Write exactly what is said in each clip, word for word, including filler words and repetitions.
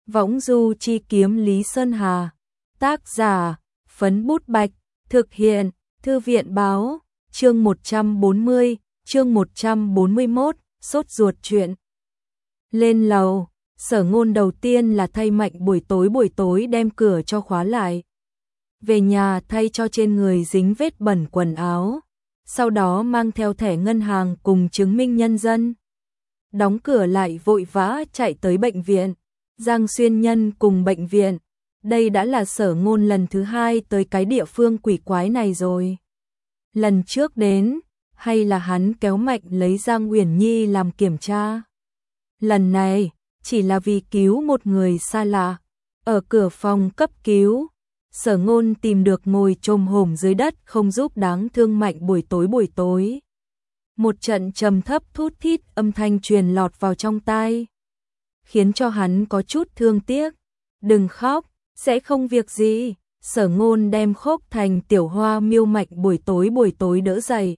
Võng du chi kiếm Lý Sơn Hà. Tác giả, Phấn Bút Bạch. Thực hiện, Thư viện báo. Chương một trăm bốn mươi, chương một trăm bốn mươi mốt, sốt ruột chuyện. Lên lầu, Sở Ngôn đầu tiên là thay Mạnh buổi tối buổi tối đem cửa cho khóa lại. Về nhà thay cho trên người dính vết bẩn quần áo, sau đó mang theo thẻ ngân hàng cùng chứng minh nhân dân. Đóng cửa lại vội vã chạy tới bệnh viện, Giang Xuyên Nhân cùng bệnh viện. Đây đã là Sở Ngôn lần thứ hai tới cái địa phương quỷ quái này rồi. Lần trước đến, hay là hắn kéo Mạnh lấy Giang Uyển Nhi làm kiểm tra. Lần này, chỉ là vì cứu một người xa lạ. Ở cửa phòng cấp cứu, Sở Ngôn tìm được ngồi chồm hổm dưới đất không giúp đáng thương Mạnh buổi tối buổi tối. Một trận trầm thấp thút thít âm thanh truyền lọt vào trong tai, khiến cho hắn có chút thương tiếc. Đừng khóc, sẽ không việc gì. Sở Ngôn đem Khốc Thành Tiểu Hoa Miêu Mạnh buổi tối buổi tối đỡ dậy,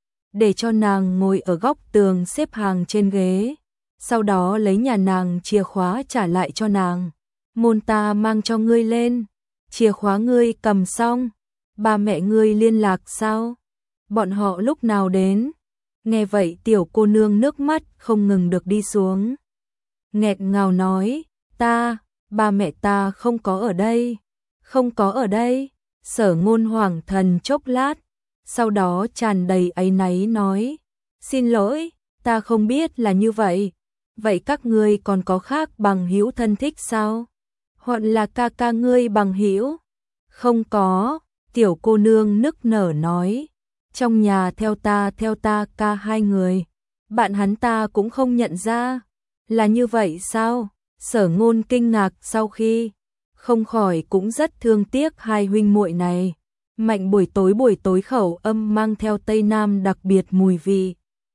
để cho nàng ngồi ở góc tường xếp hàng trên ghế, sau đó lấy nhà nàng chìa khóa trả lại cho nàng. Môn ta mang cho ngươi lên, chìa khóa ngươi cầm xong. Ba mẹ ngươi liên lạc sao? Bọn họ lúc nào đến? Nghe vậy tiểu cô nương nước mắt không ngừng được đi xuống, nghẹt ngào nói, ta, ba mẹ ta không có ở đây, không có ở đây. Sở Ngôn hoảng thần chốc lát, sau đó tràn đầy áy náy nói, xin lỗi, ta không biết là như vậy. Vậy các ngươi còn có khác bằng hữu thân thích sao? Hoặc là ca ca ngươi bằng hữu? Không có, tiểu cô nương nức nở nói, trong nhà theo ta theo ta ca hai người, bạn hắn ta cũng không nhận ra. Là như vậy sao? Sở Ngôn kinh ngạc, sau khi không khỏi cũng rất thương tiếc hai huynh muội này. Mạnh buổi tối buổi tối khẩu âm mang theo Tây Nam đặc biệt mùi vị.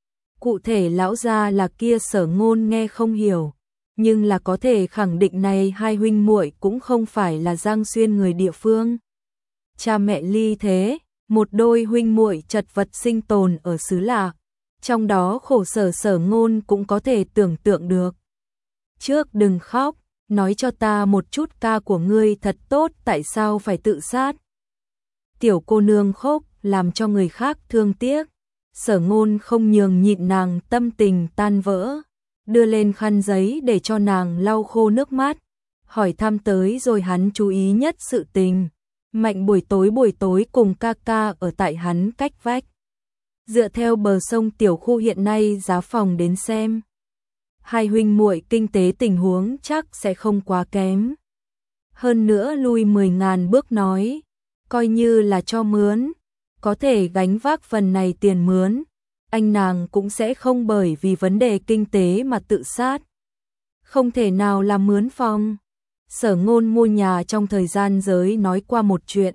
Cụ thể lão gia là kia Sở Ngôn nghe không hiểu, nhưng là có thể khẳng định này hai huynh muội cũng không phải là Giang Xuyên người địa phương. Cha mẹ ly thế, một đôi huynh muội chật vật sinh tồn ở xứ lạ, trong đó khổ sở Sở Ngôn cũng có thể tưởng tượng được. Trước đừng khóc, nói cho ta một chút, ca của ngươi thật tốt, tại sao phải tự sát? Tiểu cô nương khóc làm cho người khác thương tiếc. Sở Ngôn không nhường nhịn nàng tâm tình tan vỡ, đưa lên khăn giấy để cho nàng lau khô nước mắt, hỏi thăm tới rồi hắn chú ý nhất sự tình. Mạnh buổi tối buổi tối cùng ca ca ở tại hắn cách vách. Dựa theo bờ sông tiểu khu hiện nay giá phòng đến xem, hai huynh muội kinh tế tình huống chắc sẽ không quá kém. Hơn nữa lui mười ngàn bước nói, coi như là cho mướn, có thể gánh vác phần này tiền mướn, anh nàng cũng sẽ không bởi vì vấn đề kinh tế mà tự sát. Không thể nào làm mướn phòng. Sở Ngôn mua nhà trong thời gian giới nói qua một chuyện.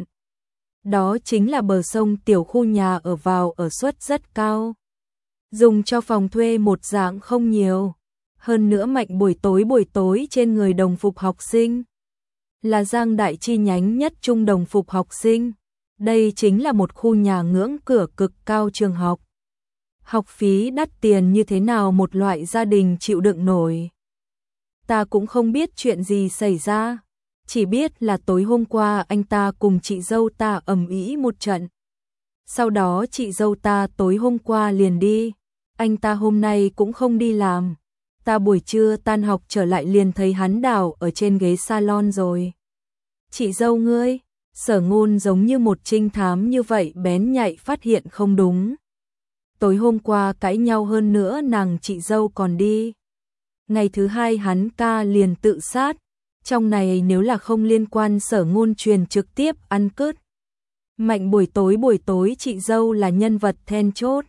Đó chính là bờ sông tiểu khu nhà ở vào ở suất rất cao, dùng cho phòng thuê một dạng không nhiều. Hơn nữa Mạnh buổi tối buổi tối trên người đồng phục học sinh, là Giang Đại chi nhánh nhất trung đồng phục học sinh. Đây chính là một khu nhà ngưỡng cửa cực cao trường học. Học phí đắt tiền như thế nào một loại gia đình chịu đựng nổi. Ta cũng không biết chuyện gì xảy ra, chỉ biết là tối hôm qua anh ta cùng chị dâu ta ầm ĩ một trận. Sau đó chị dâu ta tối hôm qua liền đi, anh ta hôm nay cũng không đi làm. Ta buổi trưa tan học trở lại liền thấy hắn đảo ở trên ghế salon rồi. Chị dâu ngươi? Sở Ngôn giống như một trinh thám như vậy bén nhạy phát hiện không đúng. Tối hôm qua cãi nhau, hơn nữa nàng chị dâu còn đi. Ngày thứ hai hắn ca liền tự sát. Trong này nếu là không liên quan Sở Ngôn truyền trực tiếp ăn cứt. Mạnh buổi tối buổi tối chị dâu là nhân vật then chốt.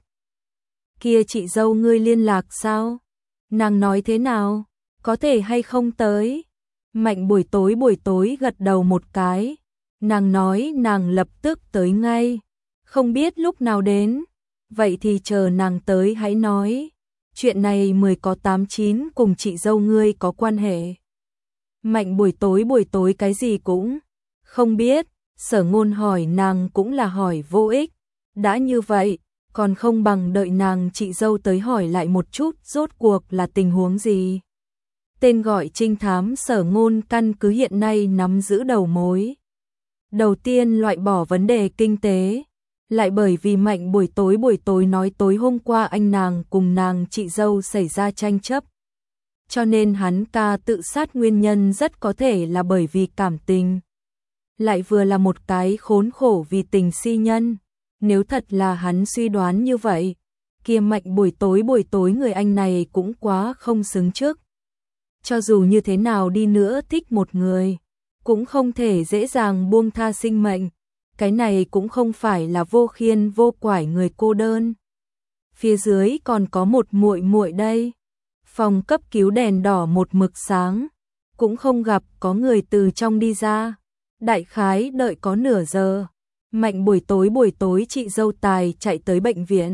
Kia chị dâu ngươi liên lạc sao? Nàng nói thế nào? Có thể hay không tới? Mạnh buổi tối buổi tối gật đầu một cái. Nàng nói nàng lập tức tới ngay, không biết lúc nào đến. Vậy thì chờ nàng tới hãy nói. Chuyện này mười có tám chín cùng chị dâu ngươi có quan hệ. Mạnh buổi tối buổi tối cái gì cũng không biết. Sở Ngôn hỏi nàng cũng là hỏi vô ích. Đã như vậy, còn không bằng đợi nàng chị dâu tới hỏi lại một chút rốt cuộc là tình huống gì. Tên gọi trinh thám Sở Ngôn căn cứ hiện nay nắm giữ đầu mối. Đầu tiên loại bỏ vấn đề kinh tế, lại bởi vì Mạnh buổi tối buổi tối nói tối hôm qua anh nàng cùng nàng chị dâu xảy ra tranh chấp. Cho nên hắn ca tự sát nguyên nhân rất có thể là bởi vì cảm tình. Lại vừa là một cái khốn khổ vì tình si nhân. Nếu thật là hắn suy đoán như vậy, kia Mạnh buổi tối buổi tối người anh này cũng quá không xứng trước. Cho dù như thế nào đi nữa thích một người, cũng không thể dễ dàng buông tha sinh mệnh. Cái này cũng không phải là vô khiên vô quải người cô đơn. Phía dưới còn có một muội muội đây. Phòng cấp cứu đèn đỏ một mực sáng, cũng không gặp có người từ trong đi ra. Đại khái đợi có nửa giờ, Mạnh buổi tối buổi tối chị dâu Tài chạy tới bệnh viện.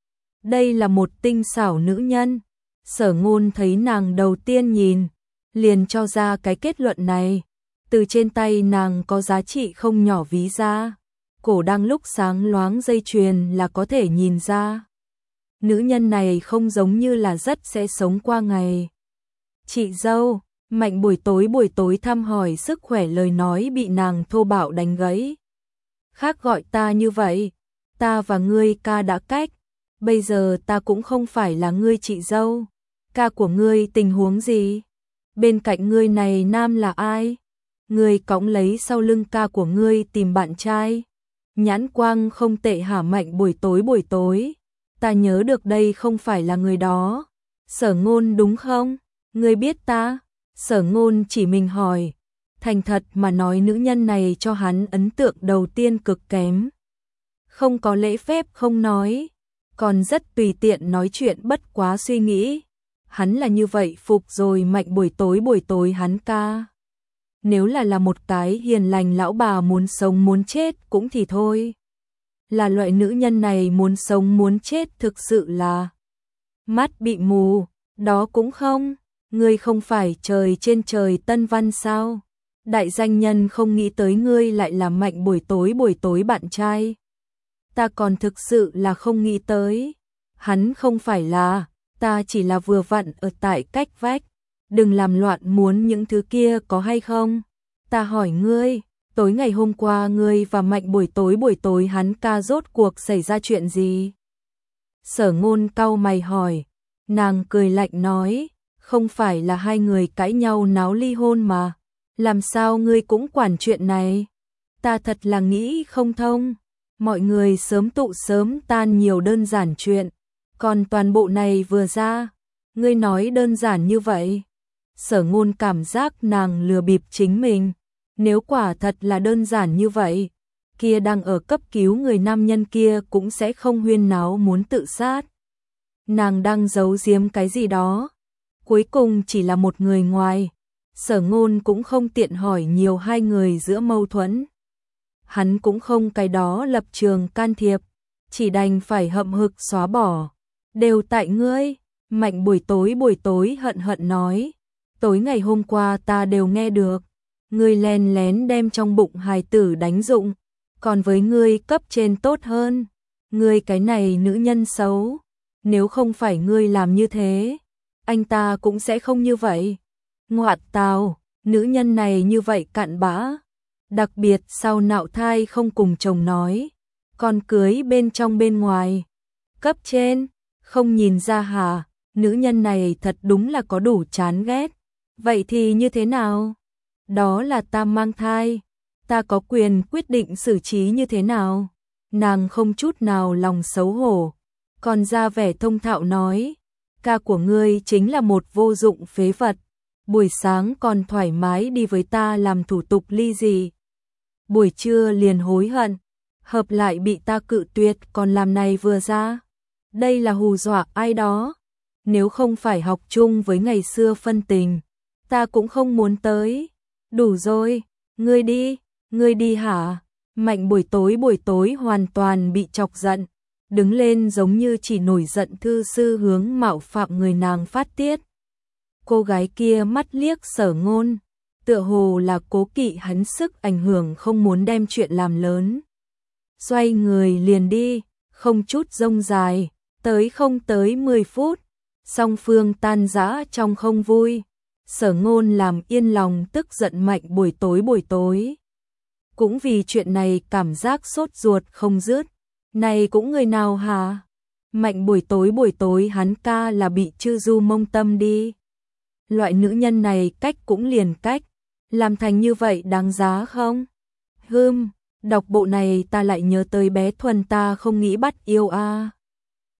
Đây là một tinh xảo nữ nhân. Sở Ngôn thấy nàng đầu tiên nhìn, liền cho ra cái kết luận này. Từ trên tay nàng có giá trị không nhỏ ví ra, cổ đang lúc sáng loáng dây chuyền là có thể nhìn ra. Nữ nhân này không giống như là rất sẽ sống qua ngày. Chị dâu, Mạnh buổi tối buổi tối thăm hỏi sức khỏe lời nói bị nàng thô bạo đánh gãy. Khác gọi ta như vậy, ta và ngươi ca đã cách, bây giờ ta cũng không phải là ngươi chị dâu. Ca của ngươi tình huống gì? Bên cạnh ngươi này nam là ai? Ngươi cõng lấy sau lưng ca của ngươi tìm bạn trai. Nhãn quang không tệ hả? Mạnh buổi tối buổi tối. Ta nhớ được đây không phải là người đó. Sở Ngôn đúng không? Ngươi biết ta? Sở Ngôn chỉ mình hỏi. Thành thật mà nói nữ nhân này cho hắn ấn tượng đầu tiên cực kém. Không có lễ phép không nói, còn rất tùy tiện nói chuyện bất quá suy nghĩ. Hắn là như vậy phục rồi. Mạnh buổi tối buổi tối hắn ca. Nếu là là một cái hiền lành lão bà muốn sống muốn chết cũng thì thôi. Là loại nữ nhân này muốn sống muốn chết thực sự là mắt bị mù, đó cũng không. Ngươi không phải trời trên trời Tân Văn sao? Đại danh nhân không nghĩ tới ngươi lại là Mạnh buổi tối buổi tối bạn trai. Ta còn thực sự là không nghĩ tới. Hắn không phải là, ta chỉ là vừa vặn ở tại cách vách. Đừng làm loạn muốn những thứ kia có hay không? Ta hỏi ngươi, tối ngày hôm qua ngươi và Mạnh buổi tối buổi tối hắn ca rốt cuộc xảy ra chuyện gì? Sở Ngôn cau mày hỏi. Nàng cười lạnh nói, không phải là hai người cãi nhau náo ly hôn mà. Làm sao ngươi cũng quản chuyện này? Ta thật là nghĩ không thông. Mọi người sớm tụ sớm tan nhiều đơn giản chuyện. Còn toàn bộ này vừa ra, ngươi nói đơn giản như vậy. Sở Ngôn cảm giác nàng lừa bịp chính mình. Nếu quả thật là đơn giản như vậy, kia đang ở cấp cứu người nam nhân kia cũng sẽ không huyên náo muốn tự sát. Nàng đang giấu giếm cái gì đó. Cuối cùng chỉ là một người ngoài. Sở Ngôn cũng không tiện hỏi nhiều hai người giữa mâu thuẫn. Hắn cũng không cái đó lập trường can thiệp, chỉ đành phải hậm hực xóa bỏ. Đều tại ngươi. Mạnh buổi tối buổi tối hận hận nói. Tối ngày hôm qua ta đều nghe được. Ngươi len lén đem trong bụng hài tử đánh dụng. Còn với ngươi cấp trên tốt hơn. Ngươi cái này nữ nhân xấu. Nếu không phải ngươi làm như thế, anh ta cũng sẽ không như vậy. Ngoạn tào, nữ nhân này như vậy cặn bã. Đặc biệt sau nạo thai không cùng chồng nói. Còn cưới bên trong bên ngoài. Cấp trên, không nhìn ra hả? Nữ nhân này thật đúng là có đủ chán ghét. Vậy thì như thế nào? Đó là ta mang thai. Ta có quyền quyết định xử trí như thế nào? Nàng không chút nào lòng xấu hổ. Còn ra vẻ thông thạo nói. Ca của ngươi chính là một vô dụng phế vật. Buổi sáng còn thoải mái đi với ta làm thủ tục ly dị. Buổi trưa liền hối hận. Hợp lại bị ta cự tuyệt còn làm này vừa ra. Đây là hù dọa ai đó. Nếu không phải học chung với ngày xưa phân tình, ta cũng không muốn tới. Đủ rồi, ngươi đi, ngươi đi hả? Mạnh buổi tối buổi tối hoàn toàn bị chọc giận. Đứng lên giống như chỉ nổi giận thư sư hướng mạo phạm người nàng phát tiết. Cô gái kia mắt liếc Sở Ngôn, tựa hồ là cố kỵ hắn sức ảnh hưởng không muốn đem chuyện làm lớn. Xoay người liền đi, không chút rông dài, tới không tới mười phút, song phương tan rã trong không vui. Sở Ngôn làm yên lòng tức giận Mạnh buổi tối buổi tối. Cũng vì chuyện này cảm giác sốt ruột không dứt. Này cũng người nào hả? Mạnh buổi tối buổi tối hắn ca là bị Chư Du mông tâm đi. Loại nữ nhân này cách cũng liền cách. Làm thành như vậy đáng giá không? Hưm, đọc bộ này ta lại nhớ tới bé Thuần ta không nghĩ bắt yêu a. À.